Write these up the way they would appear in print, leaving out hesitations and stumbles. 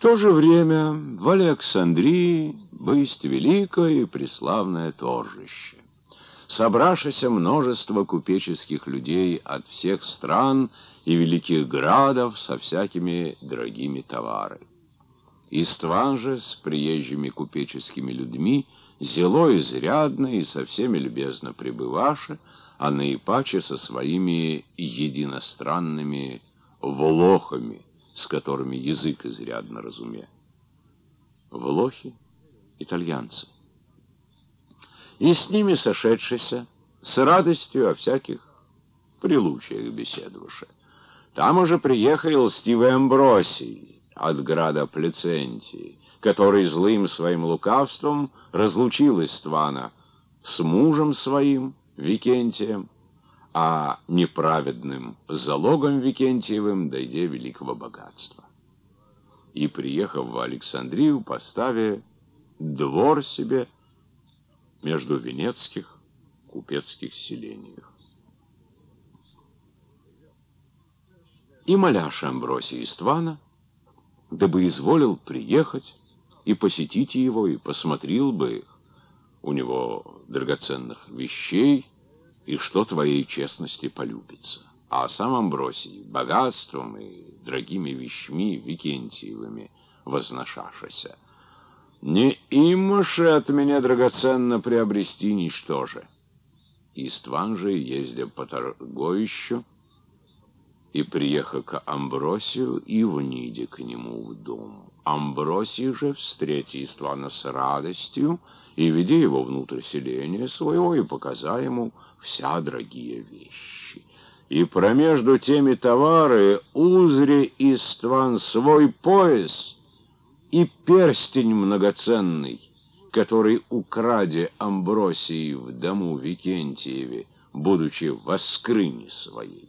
то же время в Александрии бысть великое и преславное торжище. Собравшееся множество купеческих людей от всех стран и великих градов со всякими дорогими товарами. Истван же с приезжими купеческими людьми зело изрядно и со всеми любезно пребываше, а наипаче со своими единостранными волохами, с которыми язык изрядно разуме. Волохи — итальянцы. И с ними сошедшися, с радостью о всяких прилучиях беседовавши. Там уже приехал льстивый Амбросий от града Плецентии, который злым своим лукавством разлучил Иствана с мужем своим, Викентием, а неправедным залогом Викентиевым дойде великого богатства. И, приехав в Александрию, поставя двор себе между венецких купецких селениях. И моляша Амбросий Иствана, дабы изволил приехать и посетить его, и посмотрел бы их, у него драгоценных вещей, и что твоей честности полюбится. А сам Амбросий богатством и дорогими вещми Викентиевыми возношашася. Не имаше от меня драгоценно приобрести ничто же. Истван же, ездя по торгующу, и приехал к Амбросию, и вниде к нему в дом. Амбросий же, встретя Иствана с радостью, и ведя его внутрь селения своего, и показа ему вся дорогие вещи. И промежду теми товары узре Истван свой пояс и перстень многоценный, который украде Амбросий в дому Викентиеве, будучи во скрыне своей.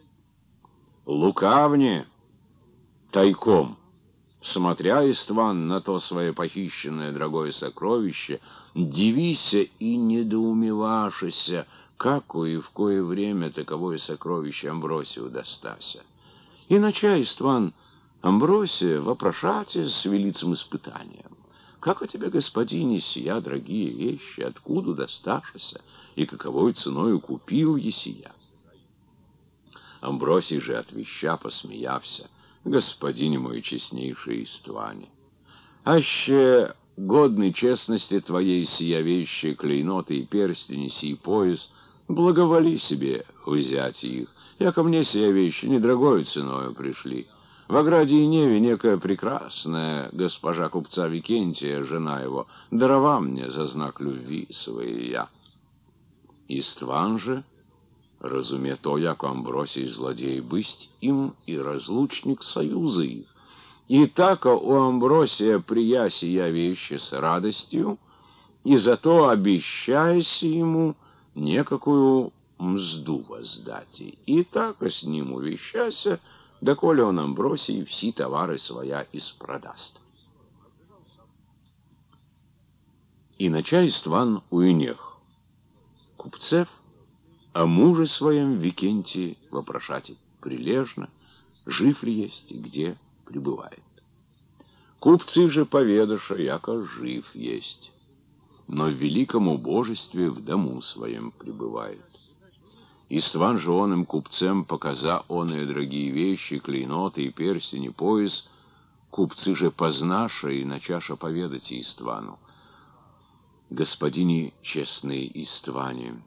Лукавне, тайком, смотря Истван на то свое похищенное дорогое сокровище, дивися и недоумевашися, како и в кое время таковое сокровище Амбросию достася. Иначе Истван Амбросия вопрошате с велицым испытанием: «Как у тебя, господине, сия дорогие вещи, откуда досташься, и каковой ценою купил есия?» Амбросий же, отвеща, посмеявся: «Господине мой честнейший Истване, аще годной честности твоей сия вещи, клейноты и перстени, сей пояс, благоволи себе взять их, яко мне сия вещи недорогою ценою пришли. В ограде и Неве некая прекрасная госпожа купца Викентия, жена его, дарова мне за знак любви своей я». Истван же, разуме то, яко Амбросий злодей бысть им и разлучник союза их, и тако у Амбросия прия сия вещи с радостью, и зато обещаясь ему некакую мзду воздать, и тако с ним увещася, доколе он Амбросий все товары своя испродаст. И нача Истван уинех купцев, о муже своем Викентии вопрошать прилежно, жив ли есть и где пребывает. Купцы же поведаша, яко жив есть, но в великом убожестве в дому своем пребывает. Истван же он им купцем показа оные дорогие вещи, клейноты и перстень и пояс. Купцы же познаша и начаша поведать Иствану: «Господине честный Истване,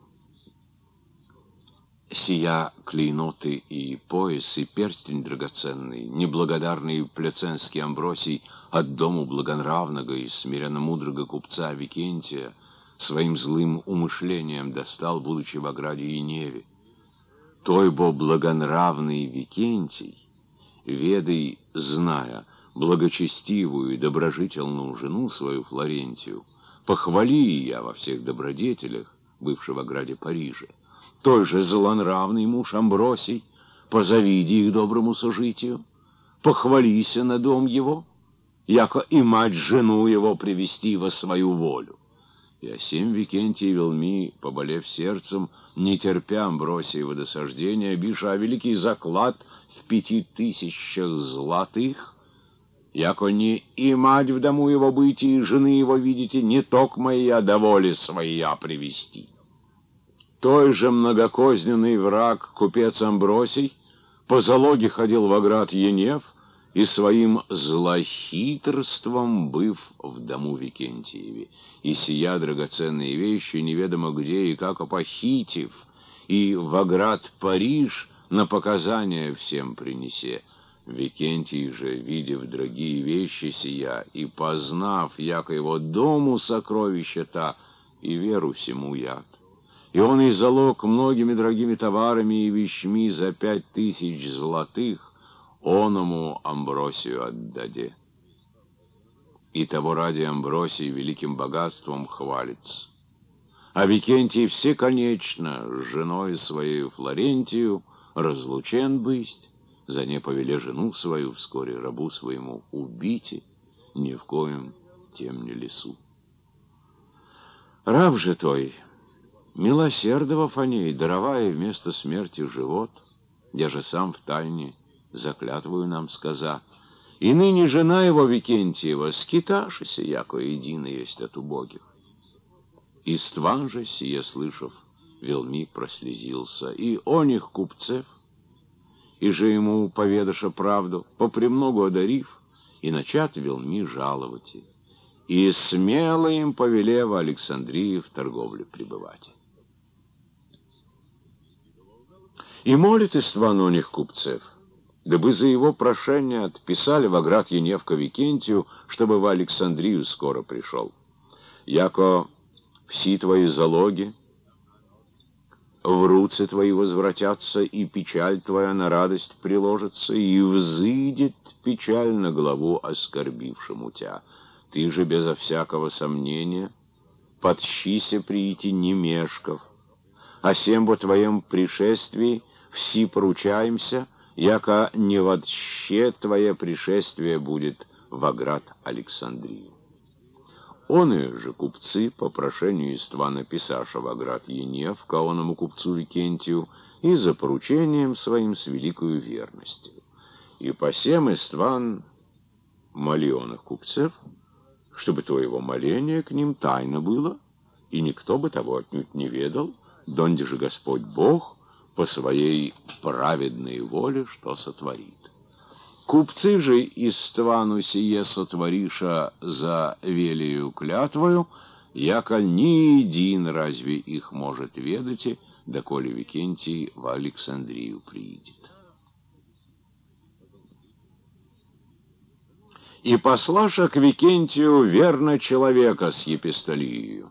сия клейноты и пояс, и перстень драгоценный, неблагодарный плеценский Амбросий от дому благонравного и смиренно-мудрого купца Викентия своим злым умышлением достал, будучи в ограде и Неве. Той бо благонравный Викентий, ведай, зная благочестивую и доброжительную жену свою Флорентию, похвали я во всех добродетелях, бывшего в ограде Парижа. Той же злонравный муж Амбросий, позавиди их доброму сожитию, похвалися на дом его, яко и мать жену его привести во свою волю. И осем Викентий велми, поболев сердцем, не терпя Амбросиева досаждения, биша великий заклад в 5000 златых, яко не и мать в дому его быть, и жены его видите, не токмо я доволе своя привести. Той же многокозненный враг, купец Амбросий, по залоге ходил в оград Енев, и своим злохитрством быв в дому Викентиеве, и сия драгоценные вещи неведомо где и как похитив, и в оград Париж на показания всем принесе. Викентий же, видев дорогие вещи сия, и познав, яко его дому сокровища-то, и веру всему яд. И он и залог многими дорогими товарами и вещми за 5000 золотых оному Амбросию отдаде. И того ради Амбросий великим богатством хвалится. А Викентий всеконечно с женой своей Флорентию разлучен бысть, за не повеле жену свою вскоре рабу своему убите, ни в коем тем не лесу. Раб же той, милосердного Фаней, даровая вместо смерти живот, я же сам в тайне заклятвую нам сказа, и ныне жена его Викентиева скиташися, яко едино есть от убогих. Истван же, сие слышав, велми прослезился, и о них купцев, и же ему поведаша правду, попремногу одарив, и начат велми жаловать, и смело им повелева Александрии в торговле пребывать. И молит Истван у них купцев, дабы за его прошение отписали в оград Еневка Викентию, чтобы в Александрию скоро пришел. Яко все твои залоги в руцы твои возвратятся, и печаль твоя на радость приложится, и взыдет печаль на главу оскорбившему тебя. Ты же безо всякого сомнения подщися прийти не мешков, а сем во твоем пришествии все поручаемся, яко не вообще твое пришествие будет в оград Александрию. Оные же купцы, по прошению Иствана писаша в оград Енев, каоному купцу Викентию, и за поручением своим с великою верностью. И посем Истван молионных купцев, чтобы твоего моления к ним тайно было, и никто бы того отнюдь не ведал, донде же Господь Бог по своей праведной воле что сотворит. Купцы же Иствану сие сотвориша за велию клятвою, яко ни един разве их может ведать, доколе Викентий в Александрию приидет. И послаша к Викентию верно человека с епистолией.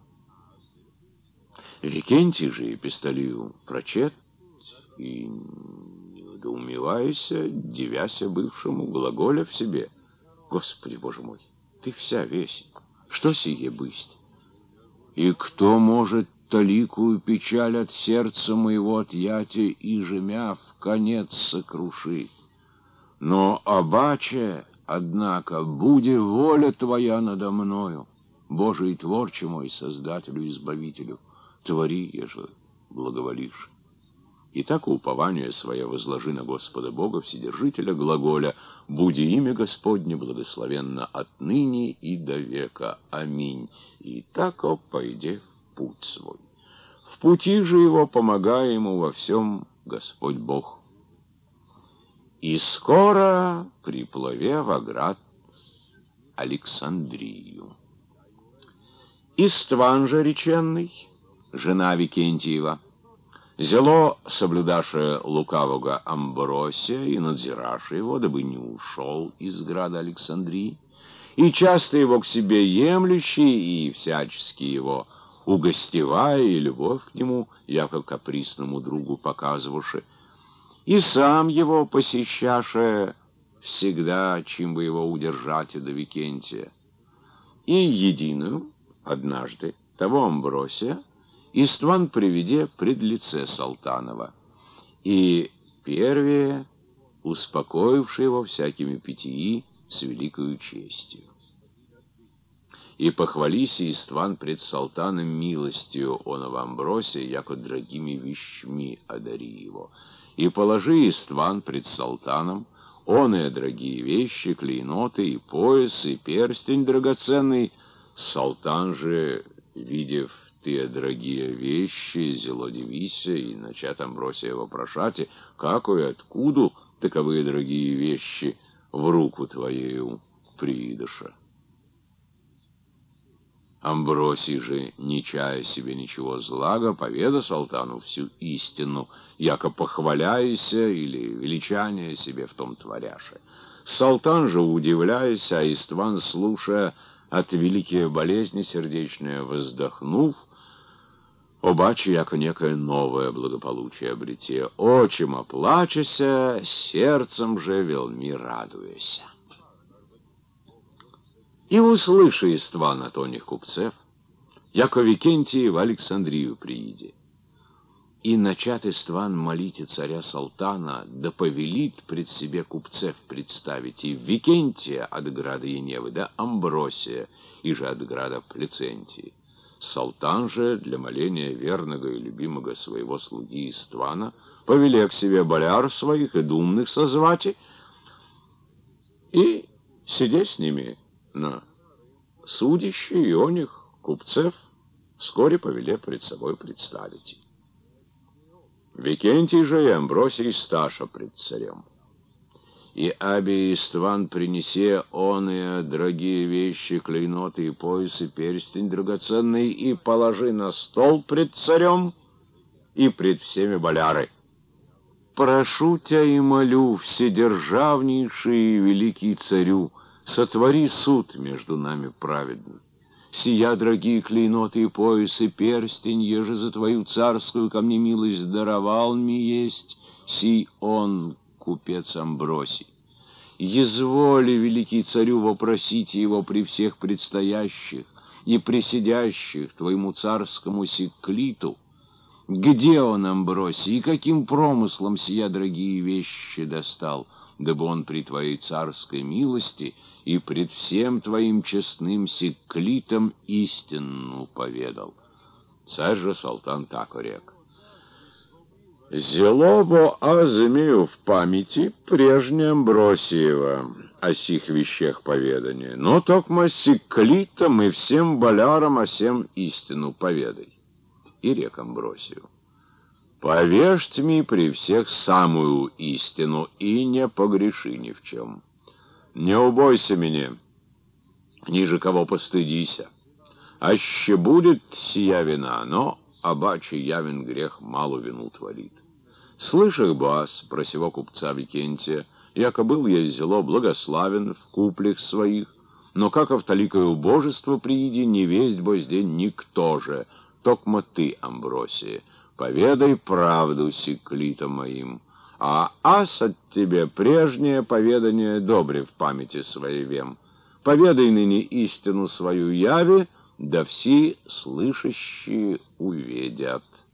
Викентий же епистолию прочет, и, недоумеваяся, дивяся бывшему, глаголя в себе: «Господи, Боже мой, ты вся весь, что сие бысть? И кто может таликую печаль от сердца моего отъятия и жемя в конец сокрушить? Но обаче, однако, буде воля Твоя надо мною, Боже и Творче мой, Создателю и Избавителю, твори, еже благоволишь». И так упование свое возложи на Господа Бога, Вседержителя глаголя: «Буди имя Господне благословенно отныне и до века. Аминь». И так пойде в путь свой. В пути же его помогая ему во всем Господь Бог. И скоро приплыве в оград Александрию. Истван же реченный, жена Викентиева, зело соблюдаше лукавого Амбросия и надзираше его, дабы не ушел из града Александрии, и часто его к себе емлющий, и всячески его угостевая, и любовь к нему, яко капризному другу показывавши, и сам его посещаше всегда, чем бы его удержать до Викентия. И единую, однажды, того Амбросия Истван приведе пред лице Салтанова, и первее, успокоивший его всякими питьи с великою честью. И похвалися Истван пред Салтаном милостью оного Амбросия, яко дорогими вещми одари его. И положи Истван пред Салтаном оные дорогие вещи, клейноты, и пояс, и перстень драгоценный. Салтан же, видев те дорогие вещи, зело дивися, и начат Амбросия вопрошати, како и откуда таковые дорогие вещи в руку твоею приидыша. Амбросий же, не чая себе ничего злага, поведа Салтану всю истину, яко похваляйся или величание себе в том творяше. Салтан же, удивляясь, а Истван, слушая, от великие болезни сердечные воздохнув, обаче, яко некое новое благополучие обрете, очим оплачася, сердцем же велми радуяся. И услыши Истван от оних купцев, яко Викентий в Александрию прииде. И начат Истван молите царя Салтана, да повелит пред себе купцев представить и Викентия от града Еневы, да Амбросия, и же от града Плецентии. Салтан же для моления верного и любимого своего слуги Иствана повеле к себе боляр своих и думных созвати, и сидя с ними на судище, и оних купцев вскоре повеле пред собой представить. Викентий же и Амбросий сташа пред царем. И аби Истван принесе оные дорогие вещи, клейноты и пояс, и перстень драгоценный, и положи на стол пред царем и пред всеми боляры. Прошу тебя и молю, вседержавнейший и великий царю, сотвори суд между нами праведный. Сия, дорогие клейноты и пояс, и перстень, еже за твою царскую ко мне милость даровал ми есть, сей он, купец Амбросий. Езволи, великий царю, вопросите его при всех предстоящих и присидящих твоему царскому Сикклиту, где он, Амбросий, и каким промыслом сия дорогие вещи достал, дабы он при твоей царской милости и пред всем твоим честным Сикклитом истину поведал. Царь же Салтан так рек: «Зелобо азымею в памяти прежнее Амбросиева о сих вещах поведания, но токмо Сикклитом и всем болярам о сем истину поведай». И рек Амбросию: «Повежьте ми при всех самую истину, и не погреши ни в чем. Не убойся меня, ниже кого постыдися. Аще будет сия вина, но обаче явен грех малу вину творит. Слышах бас про сего купца Викентия, яко был я зело благословен в куплях своих, но как в толикое убожество прииди, не весть бо день никто же, токмо ты, Амбросия, поведай правду Сикклитом моим, а ас от тебе прежнее поведание добре в памяти своей вем. Поведай ныне истину свою яви, да все слышащие увидят».